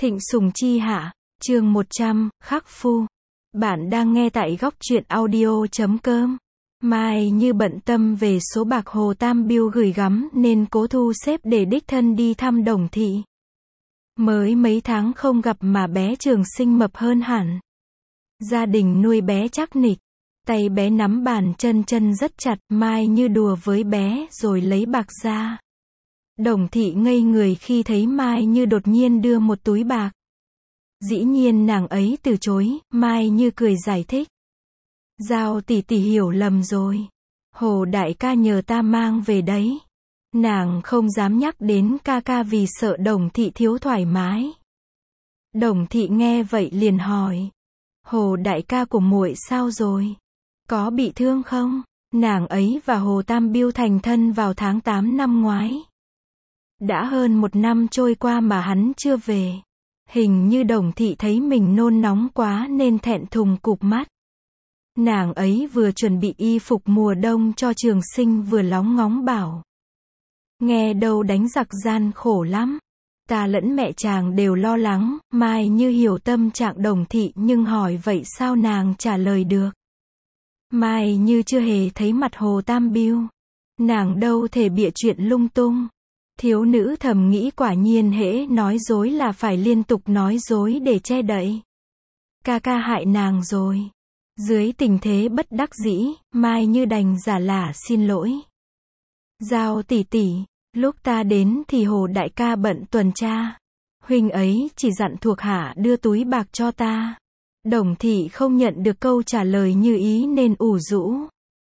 Thịnh Sùng Chi hạ, chương 100, Khắc Phu. Bạn đang nghe tại góc truyện audio.com. Mai Như bận tâm về số bạc Hồ Tam Biêu gửi gắm nên cố thu xếp để đích thân đi thăm Đồng Thị. Mới mấy tháng không gặp mà bé Trường Sinh mập hơn hẳn. Gia đình nuôi bé chắc nịch. Tay bé nắm bàn chân rất chặt, Mai Như đùa với bé rồi lấy bạc ra. Đồng Thị ngây người khi thấy Mai Như đột nhiên đưa một túi bạc. Dĩ nhiên nàng ấy từ chối, Mai Như cười giải thích. Giao tỷ tỷ hiểu lầm rồi. Hồ đại ca nhờ ta mang về đấy. Nàng không dám nhắc đến ca ca vì sợ Đồng Thị thiếu thoải mái. Đồng Thị nghe vậy liền hỏi. Hồ đại ca của muội sao rồi? Có bị thương không? Nàng ấy và Hồ Tam Biêu thành thân vào tháng 8 năm ngoái. Đã hơn 1 năm trôi qua mà hắn chưa về. Hình như Đồng Thị thấy mình nôn nóng quá nên thẹn thùng cụp mắt. Nàng ấy vừa chuẩn bị y phục mùa đông cho Trường Sinh vừa lóng ngóng bảo. Nghe đâu đánh giặc gian khổ lắm. Ta lẫn mẹ chàng đều lo lắng, Mai Như hiểu tâm trạng Đồng Thị nhưng hỏi vậy sao nàng trả lời được. Mai Như chưa hề thấy mặt Hồ Tam Biêu. Nàng đâu thể bịa chuyện lung tung. Thiếu nữ thầm nghĩ quả nhiên hễ nói dối là phải liên tục nói dối để che đậy. Ca ca hại nàng rồi. Dưới tình thế bất đắc dĩ, Mai Như đành giả lả xin lỗi. Giao tỷ tỷ, lúc ta đến thì Hồ đại ca bận tuần tra. Huynh ấy chỉ dặn thuộc hạ đưa túi bạc cho ta. Đồng Thị không nhận được câu trả lời như ý nên ủ rũ.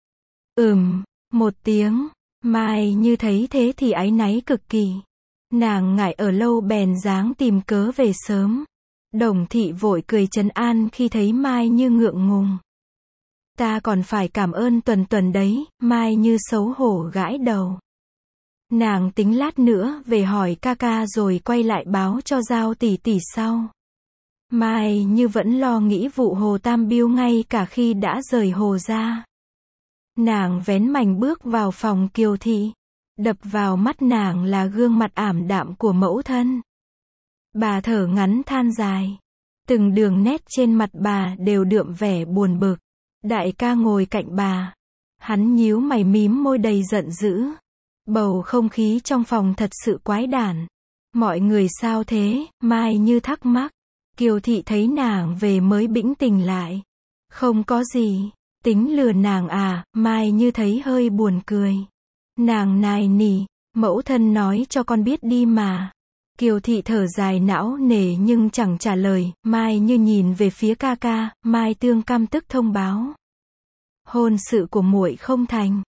Một tiếng. Mai Như thấy thế thì áy náy cực kỳ. Nàng ngại ở lâu bèn dáng tìm cớ về sớm. Đồng Thị vội cười trấn an khi thấy Mai Như ngượng ngùng. Ta còn phải cảm ơn Tuần đấy, Mai Như xấu hổ gãi đầu. Nàng tính lát nữa về hỏi ca ca rồi quay lại báo cho Giao tỷ tỷ sau. Mai Như vẫn lo nghĩ vụ Hồ Tam Biêu ngay cả khi đã rời Hồ ra. Nàng vén mành bước vào phòng Kiều Thị. Đập vào mắt nàng là gương mặt ảm đạm của mẫu thân. Bà thở ngắn than dài. Từng đường nét trên mặt bà đều đượm vẻ buồn bực. Đại ca ngồi cạnh bà. Hắn nhíu mày mím môi đầy giận dữ. Bầu không khí trong phòng thật sự quái đản. Mọi người sao thế? Mai Như thắc mắc. Kiều Thị thấy nàng về mới bĩnh tỉnh lại. Không có gì. Tính lừa nàng à? Mai Như thấy hơi buồn cười. Nàng nài nỉ, mẫu thân nói cho con biết đi mà. Kiều Thị thở dài não nề nhưng chẳng trả lời. Mai Như nhìn về phía ca ca. Mai Tương căm tức thông báo. Hôn sự của muội không thành.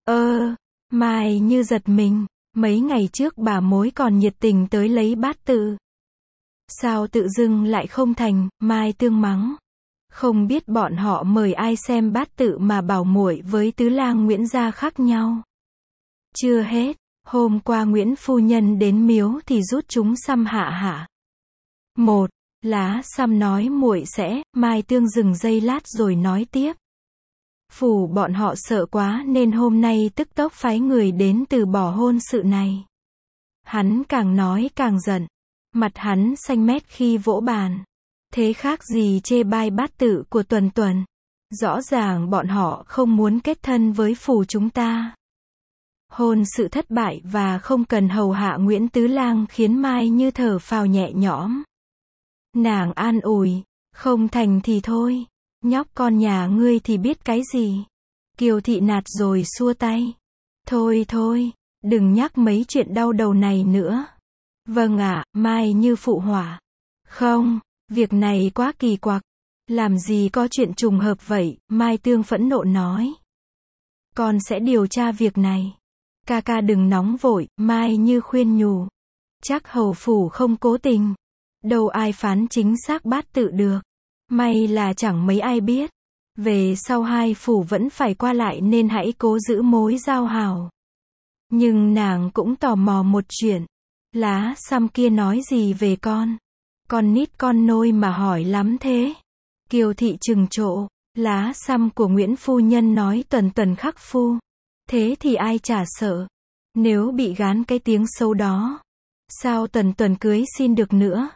Mai Như giật mình. Mấy ngày trước bà mối còn nhiệt tình tới lấy bát tự. Sao tự dưng lại không thành? Mai Tương mắng. Không biết bọn họ mời ai xem bát tự mà bảo muội với tứ lang Nguyễn gia khác nhau. Chưa hết, hôm qua Nguyễn phu nhân đến miếu thì rút chúng xăm hạ. Một, lá xăm nói muội sẽ, Mai Tương dừng giây lát rồi nói tiếp. Phủ bọn họ sợ quá nên hôm nay tức tốc phái người đến từ bỏ hôn sự này. Hắn càng nói càng giận. Mặt hắn xanh mét khi vỗ bàn. Thế khác gì chê bai bát tự của Tuần. Rõ ràng bọn họ không muốn kết thân với phủ chúng ta. Hôn sự thất bại và không cần hầu hạ Nguyễn Tứ Lang khiến Mai Như thở phào nhẹ nhõm. Nàng an ủi, không thành thì thôi. Nhóc con nhà ngươi thì biết cái gì. Kiều Thị nạt rồi xua tay. Thôi, đừng nhắc mấy chuyện đau đầu này nữa. Vâng ạ, Mai Như phụ họa. Không, việc này quá kỳ quặc. Làm gì có chuyện trùng hợp vậy, Mai Tương phẫn nộ nói. Con sẽ điều tra việc này. Ca ca đừng nóng vội, Mai Như khuyên nhủ. Chắc hầu phủ không cố tình. Đâu ai phán chính xác bát tự được. May là chẳng mấy ai biết. Về sau hai phủ vẫn phải qua lại nên hãy cố giữ mối giao hảo. Nhưng nàng cũng tò mò một chuyện. Lá xăm kia nói gì về con? Con nít con nôi mà hỏi lắm thế. Kiều Thị trừng trộ. Lá xăm của Nguyễn phu nhân nói Tuần khắc phu. Thế thì ai chả sợ. Nếu bị gán cái tiếng xấu đó, sao Tuần cưới xin được nữa?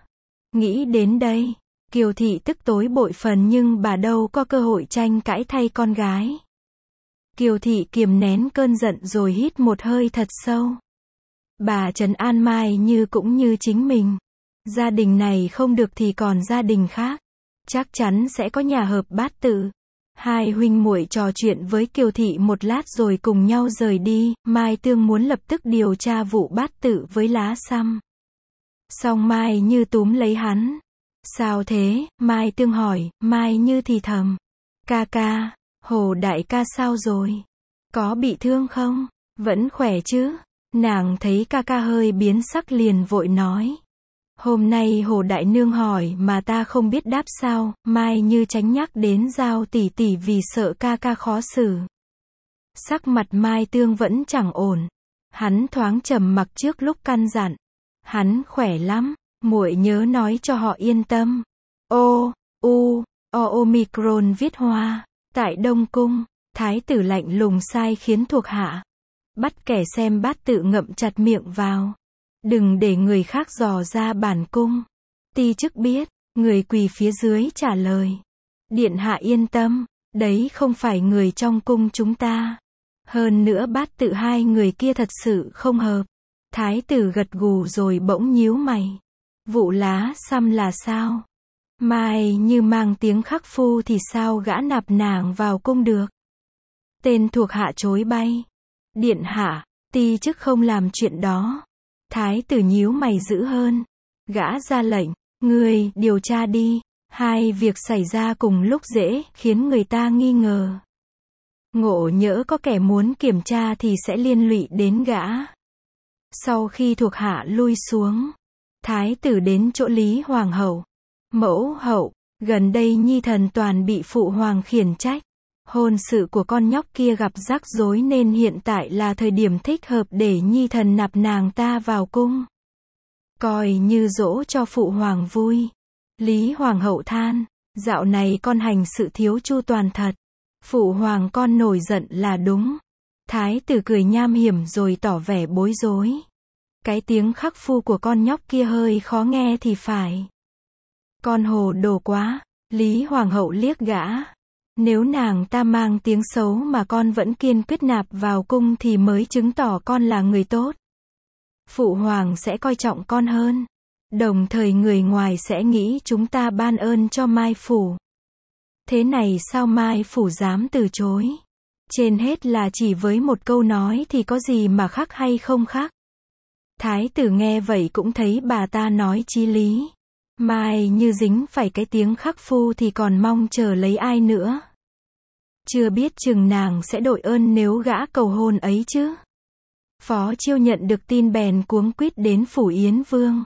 Nghĩ đến đây, Kiều Thị tức tối bội phần nhưng bà đâu có cơ hội tranh cãi thay con gái. Kiều Thị kiềm nén cơn giận rồi hít một hơi thật sâu. Bà trấn an Mai Như cũng như chính mình. Gia đình này không được thì còn gia đình khác. Chắc chắn sẽ có nhà hợp bát tự. Hai huynh muội trò chuyện với Kiều Thị một lát rồi cùng nhau rời đi. Mai Tương muốn lập tức điều tra vụ bát tự với Lá Xăm. Song Mai Như túm lấy hắn. Sao thế? Mai Tương hỏi. Mai Như thì thầm. Ca ca, Hồ đại ca sao rồi? Có bị thương không? Vẫn khỏe chứ? Nàng thấy ca ca hơi biến sắc liền vội nói. Hôm nay Hồ đại nương hỏi mà ta không biết đáp sao. Mai Như tránh nhắc đến Giao tỷ tỷ vì sợ ca ca khó xử. Sắc mặt Mai Tương vẫn chẳng ổn. Hắn thoáng trầm mặc trước lúc căn dặn. Hắn khỏe lắm, muội nhớ nói cho họ yên tâm. Omicron viết hoa. Tại Đông Cung, thái tử lạnh lùng sai khiến thuộc hạ. Bắt kẻ xem bát tự ngậm chặt miệng vào. Đừng để người khác dò ra bản cung. Ti chức biết, người quỳ phía dưới trả lời. Điện hạ yên tâm, đấy không phải người trong cung chúng ta. Hơn nữa bát tự hai người kia thật sự không hợp. Thái tử gật gù rồi bỗng nhíu mày. Vụ Lá Xăm là sao? Mai Như mang tiếng khắc phu thì sao gã nạp nàng vào cung được? Tên thuộc hạ chối bay. Điện hạ, ti chức không làm chuyện đó. Thái tử nhíu mày dữ hơn. Gã ra lệnh, ngươi điều tra đi. Hai việc xảy ra cùng lúc dễ khiến người ta nghi ngờ. Ngộ nhỡ có kẻ muốn kiểm tra thì sẽ liên lụy đến gã. Sau khi thuộc hạ lui xuống, thái tử đến chỗ Lý Hoàng hậu. Mẫu hậu, gần đây nhi thần toàn bị phụ hoàng khiển trách. Hôn sự của con nhóc kia gặp rắc rối nên hiện tại là thời điểm thích hợp để nhi thần nạp nàng ta vào cung. Coi như dỗ cho phụ hoàng vui. Lý Hoàng hậu than, dạo này con hành sự thiếu chu toàn thật. Phụ hoàng con nổi giận là đúng. Thái tử cười nham hiểm rồi tỏ vẻ bối rối. Cái tiếng khắc phu của con nhóc kia hơi khó nghe thì phải. Con hồ đồ quá. Lý Hoàng hậu liếc gã. Nếu nàng ta mang tiếng xấu mà con vẫn kiên quyết nạp vào cung thì mới chứng tỏ con là người tốt. Phụ hoàng sẽ coi trọng con hơn. Đồng thời người ngoài sẽ nghĩ chúng ta ban ơn cho Mai Phủ. Thế này sao Mai Phủ dám từ chối? Trên hết là chỉ với một câu nói thì có gì mà khác hay không khác. Thái tử nghe vậy cũng thấy bà ta nói chí lý. Mai Như dính phải cái tiếng khắc phu thì còn mong chờ lấy ai nữa. Chưa biết chừng nàng sẽ đội ơn nếu gã cầu hôn ấy chứ. Phó Chiêu nhận được tin bèn cuống quýt đến phủ Yến Vương.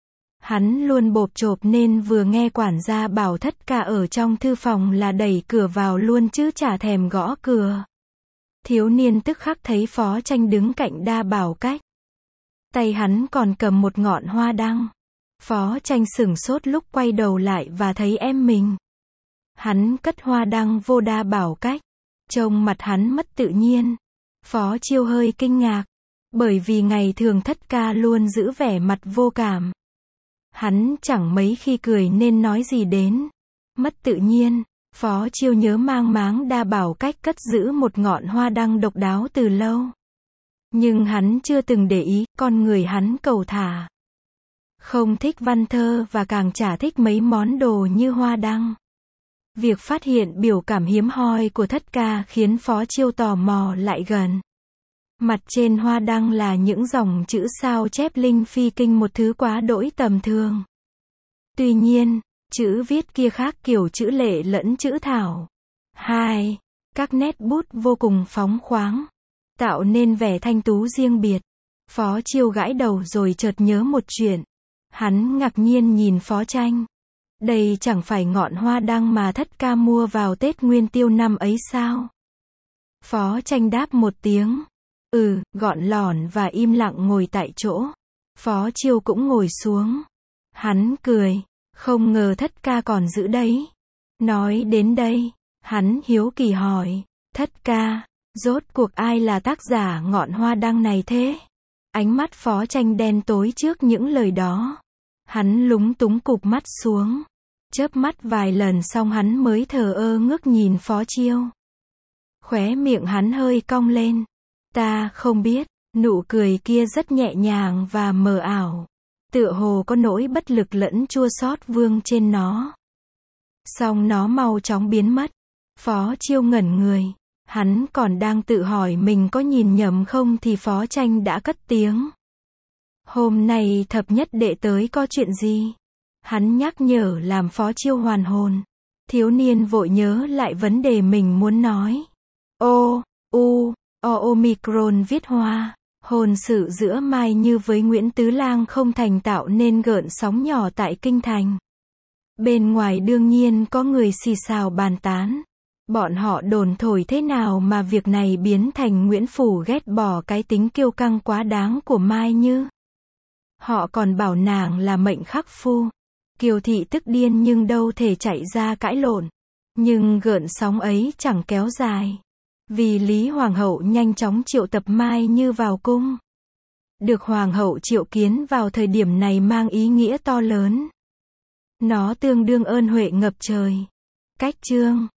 Hắn luôn bộp chộp nên vừa nghe quản gia bảo thất ca ở trong thư phòng là đẩy cửa vào luôn chứ chả thèm gõ cửa. Thiếu niên tức khắc thấy Phó Tranh đứng cạnh Đa Bảo Cách. Tay hắn còn cầm một ngọn hoa đăng. Phó Tranh sửng sốt lúc quay đầu lại và thấy em mình. Hắn cất hoa đăng vô Đa Bảo Cách. Trông mặt hắn mất tự nhiên. Phó Chiêu hơi kinh ngạc. Bởi vì ngày thường thất ca luôn giữ vẻ mặt vô cảm. Hắn chẳng mấy khi cười nên nói gì đến mất tự nhiên. Phó Chiêu nhớ mang máng Đa Bảo Cách cất giữ một ngọn hoa đăng độc đáo từ lâu. Nhưng hắn chưa từng để ý, con người hắn cầu thả. Không thích văn thơ và càng chả thích mấy món đồ như hoa đăng. Việc phát hiện biểu cảm hiếm hoi của thất ca khiến Phó Chiêu tò mò lại gần. Mặt trên hoa đăng là những dòng chữ sao chép linh phi kinh, một thứ quá đỗi tầm thường. Tuy nhiên, chữ viết kia khác kiểu chữ lệ lẫn chữ thảo. Các nét bút vô cùng phóng khoáng, tạo nên vẻ thanh tú riêng biệt. Phó Chiêu gãi đầu rồi chợt nhớ một chuyện. Hắn ngạc nhiên nhìn Phó Tranh. Đây chẳng phải ngọn hoa đăng mà thất ca mua vào Tết Nguyên Tiêu năm ấy sao? Phó Tranh đáp một tiếng. Gọn lỏn và im lặng ngồi tại chỗ. Phó Chiêu cũng ngồi xuống. Hắn cười. Không ngờ thất ca còn giữ đấy. Nói đến đây, hắn hiếu kỳ hỏi. Thất ca, rốt cuộc ai là tác giả ngọn hoa đăng này thế? Ánh mắt Phó Tranh đen tối trước những lời đó. Hắn lúng túng cụp mắt xuống. Chớp mắt vài lần xong hắn mới thờ ơ ngước nhìn Phó Chiêu. Khóe miệng hắn hơi cong lên. Ta không biết, nụ cười kia rất nhẹ nhàng và mờ ảo. Tựa hồ có nỗi bất lực lẫn chua xót vương trên nó. Xong nó mau chóng biến mất. Phó Chiêu ngẩn người. Hắn còn đang tự hỏi mình có nhìn nhầm không thì Phó Tranh đã cất tiếng. Hôm nay thập nhất đệ tới có chuyện gì? Hắn nhắc nhở làm Phó Chiêu hoàn hồn. Thiếu niên vội nhớ lại vấn đề mình muốn nói. Omicron viết hoa. Hôn sự giữa Mai Như với Nguyễn Tứ Lang không thành tạo nên gợn sóng nhỏ tại kinh thành. Bên ngoài đương nhiên có người xì xào bàn tán. Bọn họ đồn thổi thế nào mà việc này biến thành Nguyễn Phủ ghét bỏ cái tính kiêu căng quá đáng của Mai Như. Họ còn bảo nàng là mệnh khắc phu. Kiều thị tức điên nhưng đâu thể chạy ra cãi lộn. Nhưng gợn sóng ấy chẳng kéo dài. Vì Lý Hoàng hậu nhanh chóng triệu tập Mai Như vào cung. Được Hoàng hậu triệu kiến vào thời điểm này mang ý nghĩa to lớn. Nó tương đương ơn huệ ngập trời. Cách chương